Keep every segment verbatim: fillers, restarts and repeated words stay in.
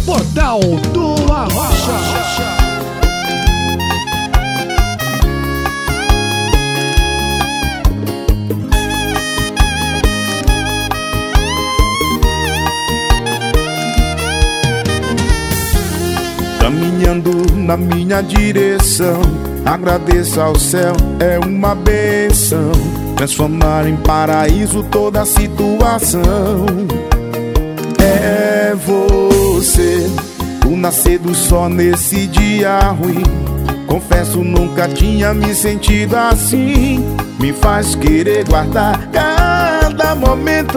Portal do Arrocha. Caminhando na minha direção, agradeço ao céu, é uma bênção transformar em paraíso toda a situação. É você, o nascer do sol nesse dia ruim. Confesso, nunca tinha me sentido assim. Me faz querer guardar cada momento.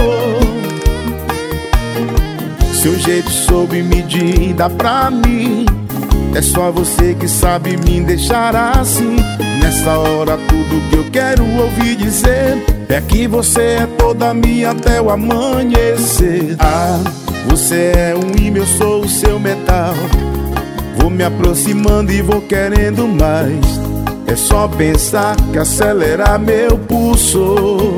Seu jeito soube medir, dá pra mim. É só você que sabe me deixar assim. Nessa hora tudo que eu quero ouvir dizer é que você é toda minha até o amanhecer. Ah, você é um imã, eu sou o seu metal. Vou me aproximando e vou querendo mais. É só pensar que acelerar meu pulso.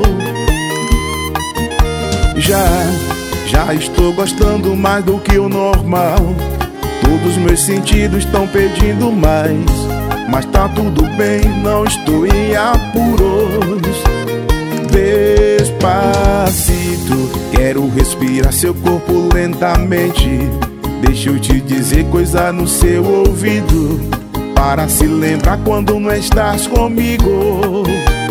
Já Já estou gostando mais do que o normal. Todos meus sentidos estão pedindo mais. Mas tá tudo bem, não estou em apuros. Despacito, quero respirar seu corpo lentamente. Deixa eu te dizer coisa no seu ouvido, para se lembrar quando não estás comigo.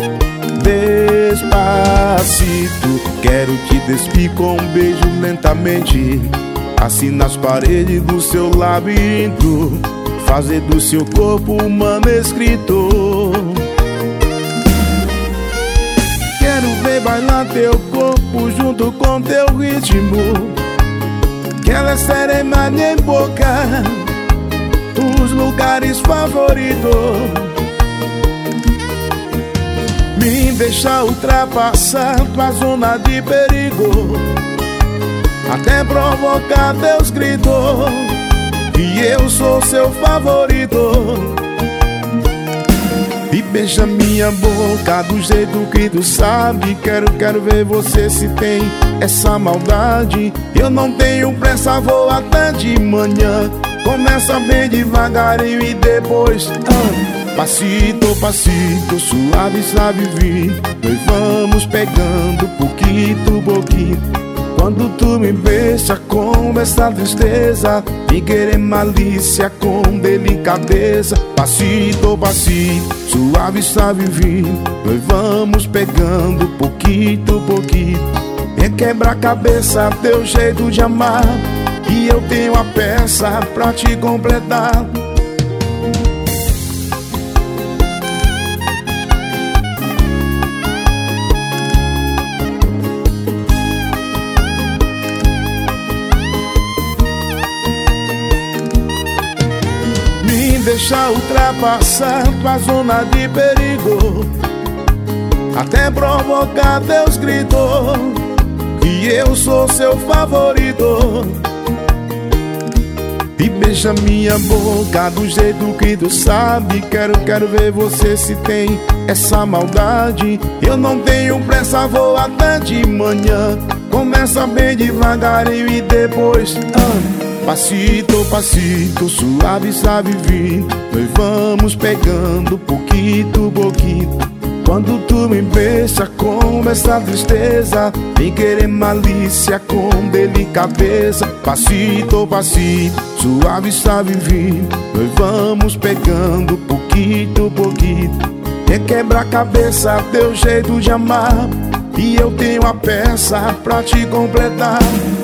Despacito, quero te despir com um beijo lentamente, assim nas paredes do seu labirinto, fazer do seu corpo um manuscrito. Quero ver bailar teu corpo junto com teu ritmo. Quero ser em minha boca, os lugares favoritos. Me deixa ultrapassar tua zona de perigo, até provocar teus gritos, e eu sou seu favorito. E beija minha boca do jeito que tu sabe. Quero, quero ver você se tem essa maldade. Eu não tenho pressa, vou até de manhã. Começa bem devagarinho e depois ah, passito, passito, suave, sabe vir. Nós vamos pegando pouquinho, pouquinho. Quando tu me beija com essa tristeza, me querer malícia com delicadeza. Passito, passito, suave, sabe vir. Nós vamos pegando pouquinho, pouquinho. É quebra-cabeça teu jeito de amar, e eu tenho a peça pra te completar. Me deixa ultrapassar tua zona de perigo, até provocar teus gritos, e eu sou seu favorito. E beija minha boca do jeito que tu sabe. Quero, quero ver você se tem essa maldade. Eu não tenho pressa, vou até de manhã. Começa bem devagarinho e depois ah, passito, passito, suave, sabe vir. Nós vamos pegando pouquinho, pouquinho. Quando tu me beija com essa tristeza, vem querer malícia com delicadeza. Passito, passito, suave, sabe vir. Nós vamos pegando pouquinho, pouquinho. É quebra-cabeça teu jeito de amar, e eu tenho a peça pra te completar.